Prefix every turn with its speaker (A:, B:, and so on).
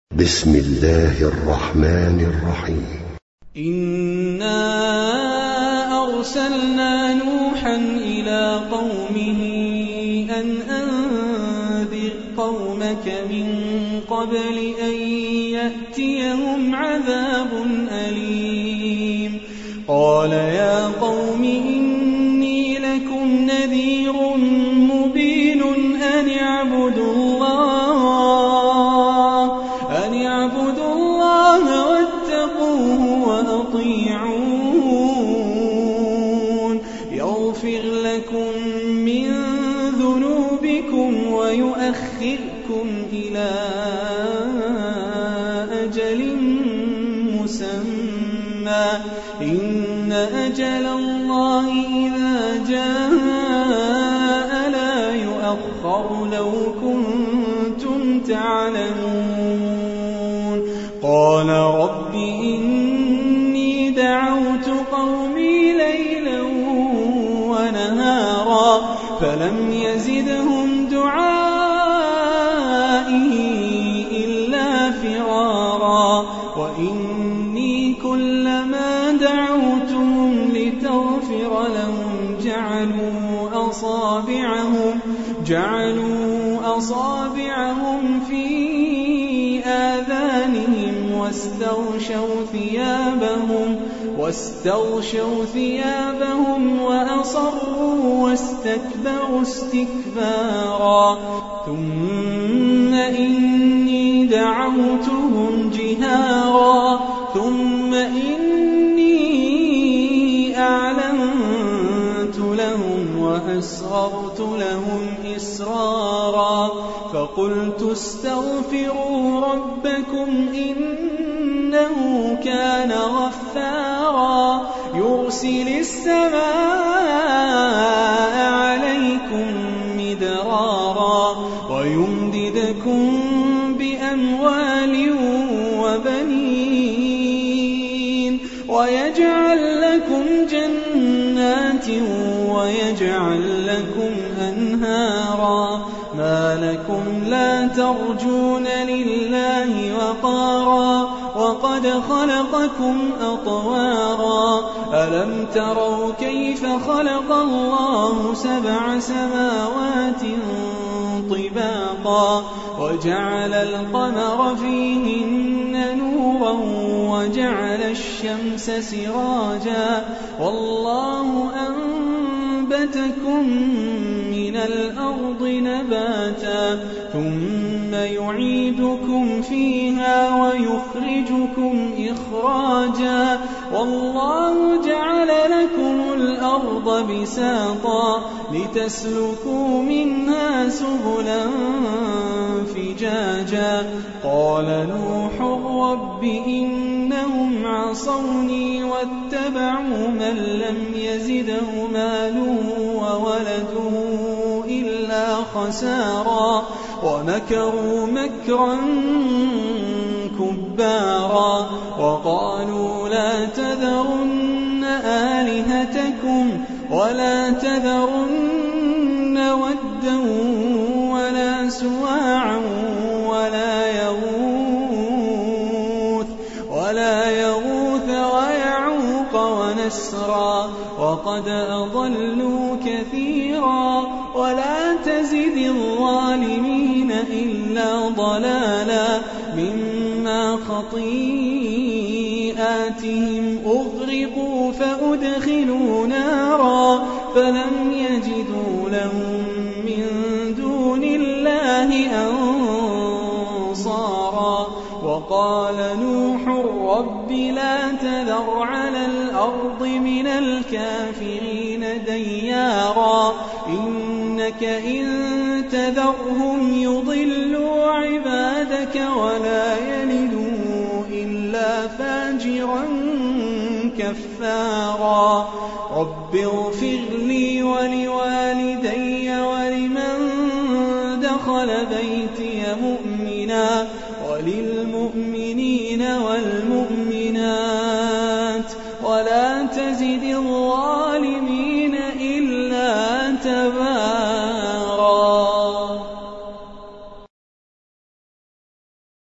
A: بسم الله الرحمن الرحيم.
B: إنا أرسلنا نوحا إلى قومه أن أنذر قومك من قبل أن يأتيهم عذاب أليم. قال يا قوم إني لكم نذير مبين أن اعبدوا الله واتقوه وأطيعون يغفر لكم من ذنوبكم ويؤخركم إلى أجل مسمى إن أجل الله إذا جاء لا يؤخر لو كنتم تعلمون. قال رب إني دعوت قومي ليلا ونهارا فلم يزدهم دعائي إلا فرارا وإني كلما دعوتهم لتغفر لهم جعلوا أصابعهم في آذانهم واستغشوا ثيابهم وأصروا واستكبروا استكبارا. ثم إني دعوتهم جهارا ثم إني أعلنت لهم وأسررت لهم إسرارا فقلت استغفروا ربكم إنه كان غفارا يرسل السماء عليكم مدرارا ويمددكم بأموال وبنين ويجعل لكم جنات ويجعل لكم أنهارا. ما لكم لا ترجون لله وقارا وقد خلقكم أطوارا. ألم تروا كيف خلق الله 7 سماوات طباقا وجعل القمر فيهن نورا وجعل الشمس سراجا والله أنبتكم من الأرض نباتا ثم يعيدكم فيها ويخرجكم إخراجا والله جعل لكم الأرض بساطا لتسلكوا منها سبلا فجاجا. قال نوح رب إنهم عصوني واتبعوا من لم يزده ماله وولده إلا خسارا ومكروا مكرا كبارا وقالوا لا تذرن آلهتكم ولا تذرن ودا ولا سواعا ولا يغوث ويعوق ونسرا وقد أضلوا كثيرا ولا تزد الظالمين إلا ضلالا. مما خطيئاتهم أغرقوا فأدخلوا نارا فلم يجدوا لهم من دون الله أنصارا. وقال نوح رب لا تذر على الأرض من الكافرين ديارا إنك إن تذرهم يضلوا عبادك ولا يلدوا إلا فاجرا كفارا. رب اغفر لي ولوالدي ولمن دخل بيتي مؤمنا وللمؤمنين والمؤمنات